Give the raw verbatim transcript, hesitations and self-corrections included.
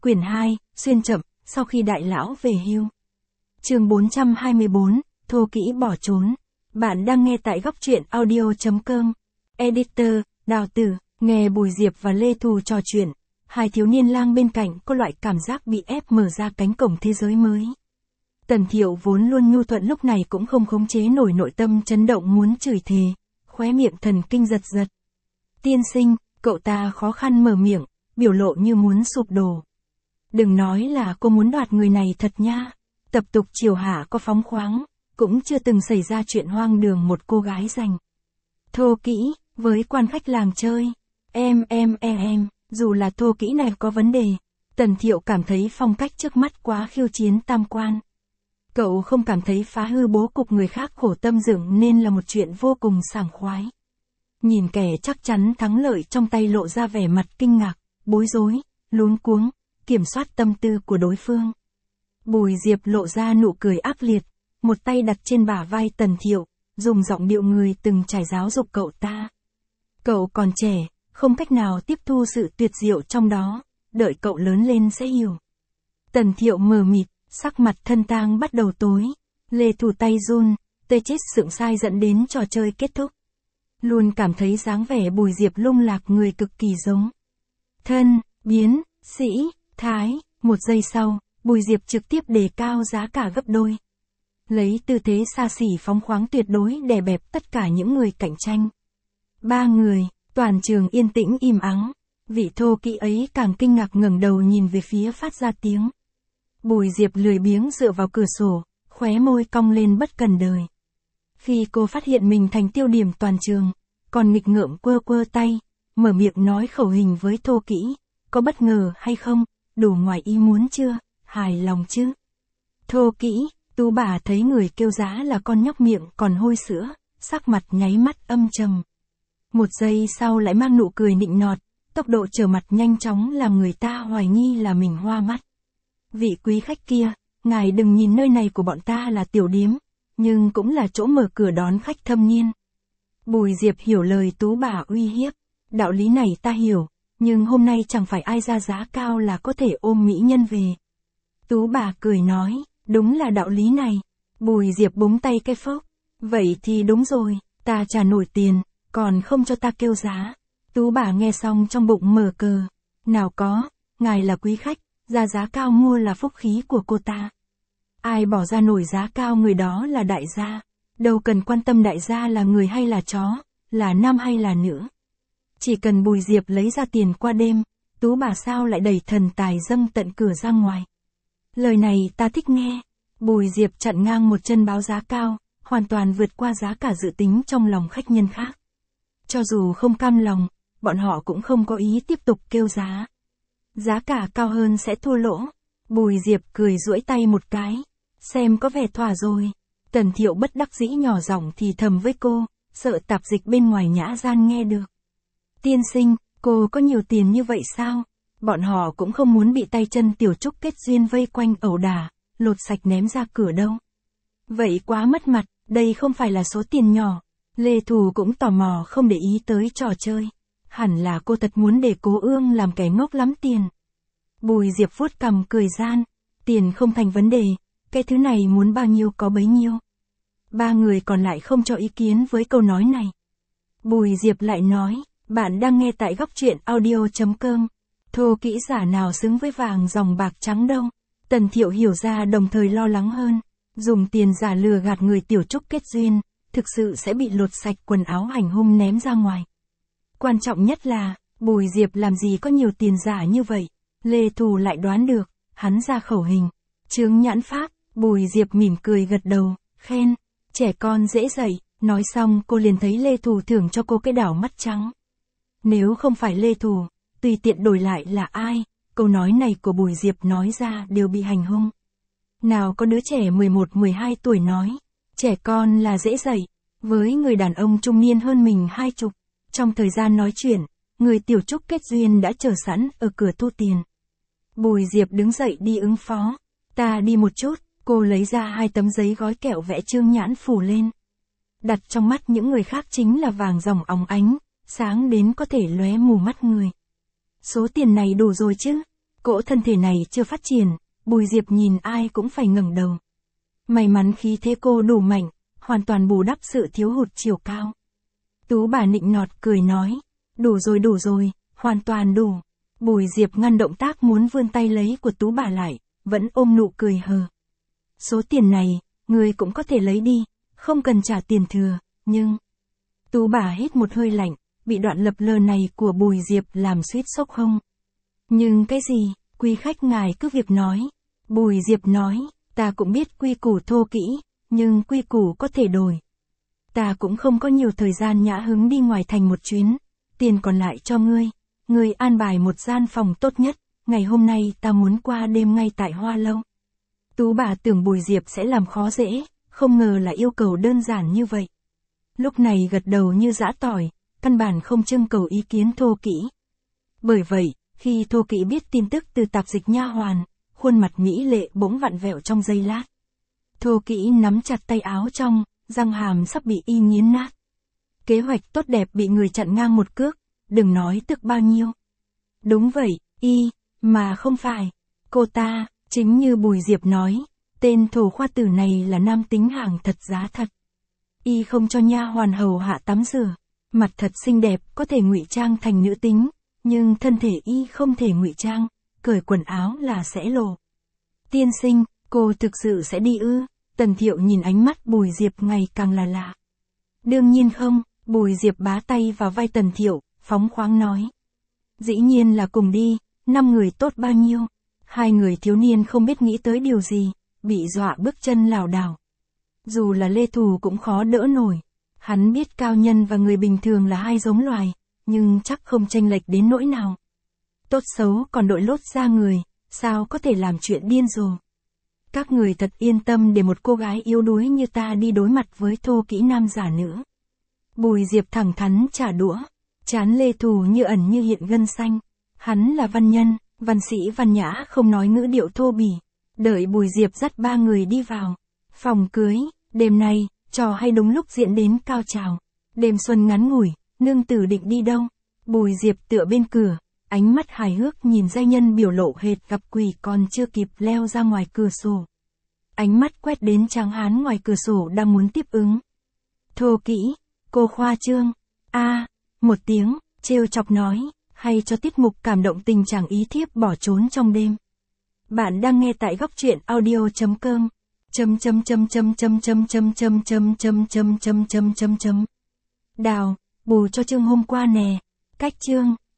Quyển hai, xuyên chậm, sau khi đại lão về hưu. Chương bốn trăm hai mươi bốn, thô kỹ bỏ trốn. Bạn đang nghe tại góc truyện audio chấm com. Editor, Đào Tử, nghe Bùi Diệp và Lê Thù trò chuyện. Hai thiếu niên lang bên cạnh có loại cảm giác bị ép mở ra cánh cổng thế giới mới. Tần Thiệu vốn luôn nhu thuận lúc này cũng không khống chế nổi nội tâm chấn động muốn chửi thề, khóe miệng thần kinh giật giật. Tiên sinh, cậu ta khó khăn mở miệng, biểu lộ như muốn sụp đổ. Đừng nói là cô muốn đoạt người này thật nha. Tập tục triều hạ có phóng khoáng, cũng chưa từng xảy ra chuyện hoang đường một cô gái giành. Thô kỹ, với quan khách làng chơi. Em em em em, dù là thô kỹ này có vấn đề, Tần Thiệu cảm thấy phong cách trước mắt quá khiêu chiến tam quan. Cậu không cảm thấy phá hư bố cục người khác khổ tâm dựng nên là một chuyện vô cùng sảng khoái. Nhìn kẻ chắc chắn thắng lợi trong tay lộ ra vẻ mặt kinh ngạc, bối rối, luống cuống, kiểm soát tâm tư của đối phương. Bùi Diệp lộ ra nụ cười ác liệt, một tay đặt trên bả vai Tần Thiệu, dùng giọng điệu người từng trải giáo dục cậu ta. Cậu còn trẻ, không cách nào tiếp thu sự tuyệt diệu trong đó, đợi cậu lớn lên sẽ hiểu. Tần Thiệu mờ mịt, sắc mặt thân tang bắt đầu tối, Lê Thù tay run, tê chết sượng sai dẫn đến trò chơi kết thúc. Luôn cảm thấy dáng vẻ Bùi Diệp lung lạc người cực kỳ giống. Thân, biến, sĩ, thái, một giây sau, Bùi Diệp trực tiếp đề cao giá cả gấp đôi. Lấy tư thế xa xỉ phóng khoáng tuyệt đối đè bẹp tất cả những người cạnh tranh. Ba người, toàn trường yên tĩnh im ắng, vị thô kỹ ấy càng kinh ngạc ngẩng đầu nhìn về phía phát ra tiếng. Bùi Diệp lười biếng dựa vào cửa sổ, khóe môi cong lên bất cần đời. Khi cô phát hiện mình thành tiêu điểm toàn trường, còn nghịch ngợm quơ quơ tay, mở miệng nói khẩu hình với thô kỹ, có bất ngờ hay không, đủ ngoài ý muốn chưa, hài lòng chứ. Thô kỹ, Tú bà thấy người kêu giá là con nhóc miệng còn hôi sữa, sắc mặt nháy mắt âm trầm. Một giây sau lại mang nụ cười nịnh nọt, tốc độ trở mặt nhanh chóng làm người ta hoài nghi là mình hoa mắt. Vị quý khách kia, ngài đừng nhìn nơi này của bọn ta là tiểu điếm, nhưng cũng là chỗ mở cửa đón khách thâm niên. Bùi Diệp hiểu lời Tú bà uy hiếp, đạo lý này ta hiểu, nhưng hôm nay chẳng phải ai ra giá cao là có thể ôm mỹ nhân về. Tú bà cười nói, đúng là đạo lý này. Bùi Diệp búng tay cái phốc, vậy thì đúng rồi, ta trả nổi tiền, còn không cho ta kêu giá. Tú bà nghe xong trong bụng mở cờ, nào có, ngài là quý khách, ra giá cao mua là phúc khí của cô ta. Ai bỏ ra nổi giá cao người đó là đại gia, đâu cần quan tâm đại gia là người hay là chó, là nam hay là nữ. Chỉ cần Bùi Diệp lấy ra tiền qua đêm, Tú bà sao lại đẩy thần tài dâng tận cửa ra ngoài. Lời này ta thích nghe. Bùi Diệp chặn ngang một chân báo giá cao, hoàn toàn vượt qua giá cả dự tính trong lòng khách nhân khác. Cho dù không cam lòng, bọn họ cũng không có ý tiếp tục kêu giá. Giá cả cao hơn sẽ thua lỗ. Bùi Diệp cười duỗi tay một cái, xem có vẻ thỏa rồi. Tần Thiệu bất đắc dĩ nhỏ giọng thì thầm với cô, sợ tạp dịch bên ngoài nhã gian nghe được. Tiên sinh, cô có nhiều tiền như vậy sao? Bọn họ cũng không muốn bị tay chân tiểu trúc kết duyên vây quanh ẩu đả, lột sạch ném ra cửa đâu. Vậy quá mất mặt, đây không phải là số tiền nhỏ. Lê Thù cũng tò mò không để ý tới trò chơi. Hẳn là cô thật muốn để Cố Ương làm kẻ ngốc lắm tiền. Bùi Diệp vuốt cằm cười gian, tiền không thành vấn đề, cái thứ này muốn bao nhiêu có bấy nhiêu. Ba người còn lại không cho ý kiến với câu nói này. Bùi Diệp lại nói, bạn đang nghe tại góc truyện audio chấm com. Thô kỹ giả nào xứng với vàng dòng bạc trắng đâu. Tần Thiệu hiểu ra đồng thời lo lắng hơn. Dùng tiền giả lừa gạt người tiểu trúc kết duyên, thực sự sẽ bị lột sạch quần áo hành hung ném ra ngoài. Quan trọng nhất là, Bùi Diệp làm gì có nhiều tiền giả như vậy. Lê Thù lại đoán được, hắn ra khẩu hình. Chướng nhãn pháp, Bùi Diệp mỉm cười gật đầu, khen. Trẻ con dễ dạy, nói xong cô liền thấy Lê Thù thưởng cho cô cái đảo mắt trắng. Nếu không phải Lê Thù, tùy tiện đổi lại là ai, câu nói này của Bùi Diệp nói ra đều bị hành hung. Nào có đứa trẻ mười một mười hai tuổi nói, trẻ con là dễ dạy, với người đàn ông trung niên hơn mình hai chục. Trong thời gian nói chuyện, người tiểu trúc kết duyên đã chờ sẵn ở cửa thu tiền. Bùi Diệp đứng dậy đi ứng phó. Ta đi một chút, cô lấy ra hai tấm giấy gói kẹo vẽ chương nhãn phủ lên. Đặt trong mắt những người khác chính là vàng ròng óng ánh, sáng đến có thể lóe mù mắt người. Số tiền này đủ rồi chứ? Cỗ thân thể này chưa phát triển, Bùi Diệp nhìn ai cũng phải ngẩng đầu. May mắn khí thế cô đủ mạnh, hoàn toàn bù đắp sự thiếu hụt chiều cao. Tú bà nịnh nọt cười nói, đủ rồi đủ rồi, hoàn toàn đủ. Bùi Diệp ngăn động tác muốn vươn tay lấy của Tú bà lại, vẫn ôm nụ cười hờ. Số tiền này, người cũng có thể lấy đi, không cần trả tiền thừa, nhưng... Tú bà hít một hơi lạnh, bị đoạn lập lờ này của Bùi Diệp làm suýt sốc hông. Nhưng cái gì, quý khách ngài cứ việc nói. Bùi Diệp nói, ta cũng biết quy củ thô kỹ, nhưng quy củ có thể đổi. Ta cũng không có nhiều thời gian nhã hứng đi ngoài thành một chuyến, tiền còn lại cho ngươi. Ngươi an bài một gian phòng tốt nhất, ngày hôm nay ta muốn qua đêm ngay tại Hoa Lâu. Tú bà tưởng Bùi Diệp sẽ làm khó dễ, không ngờ là yêu cầu đơn giản như vậy. Lúc này gật đầu như giã tỏi, căn bản không trưng cầu ý kiến Thô Kỹ. Bởi vậy, khi Thô Kỹ biết tin tức từ tạp dịch nha hoàn, khuôn mặt mỹ lệ bỗng vặn vẹo trong giây lát. Thô Kỹ nắm chặt tay áo trong, răng hàm sắp bị y nghiến nát. Kế hoạch tốt đẹp bị người chặn ngang một cước, đừng nói tức bao nhiêu. Đúng vậy, y, mà không phải. Cô ta, chính như Bùi Diệp nói, tên thổ khoa tử này là nam tính hàng thật giá thật. Y không cho nha hoàn hầu hạ tắm rửa, mặt thật xinh đẹp có thể ngụy trang thành nữ tính, nhưng thân thể y không thể ngụy trang, cởi quần áo là sẽ lộ. Tiên sinh, cô thực sự sẽ đi ư? Tần Thiệu nhìn ánh mắt Bùi Diệp ngày càng là lạ. Đương nhiên không, Bùi Diệp bá tay vào vai Tần Thiệu, phóng khoáng nói. Dĩ nhiên là cùng đi, năm người tốt bao nhiêu. Hai người thiếu niên không biết nghĩ tới điều gì, bị dọa bước chân lảo đảo. Dù là Lê Thù cũng khó đỡ nổi. Hắn biết cao nhân và người bình thường là hai giống loài, nhưng chắc không chênh lệch đến nỗi nào. Tốt xấu còn đội lốt ra người, sao có thể làm chuyện điên rồ. Các người thật yên tâm để một cô gái yếu đuối như ta đi đối mặt với Thô Kỹ nam giả nữa. Bùi Diệp thẳng thắn trả đũa, trán Lê Thù như ẩn như hiện gân xanh. Hắn là văn nhân, văn sĩ văn nhã không nói ngữ điệu thô bỉ. Đợi Bùi Diệp dắt ba người đi vào phòng cưới, đêm nay, trò hay đúng lúc diễn đến cao trào. Đêm xuân ngắn ngủi, nương tử định đi đâu? Bùi Diệp tựa bên cửa, ánh mắt hài hước nhìn giai nhân biểu lộ hệt gặp quỷ còn chưa kịp leo ra ngoài cửa sổ. Ánh mắt quét đến tráng hán ngoài cửa sổ đang muốn tiếp ứng. Thô Kỹ, cô khoa trương. A, một tiếng, trêu chọc nói, hay cho tiết mục cảm động tình chàng ý thiếp bỏ trốn trong đêm. Bạn đang nghe tại góc truyện audio chấm com. Chấm chấm chấm chấm chấm chấm chấm chấm chấm chấm chấm chấm chấm chấm chấm. Đào, bù cho chương hôm qua nè. Cách chương.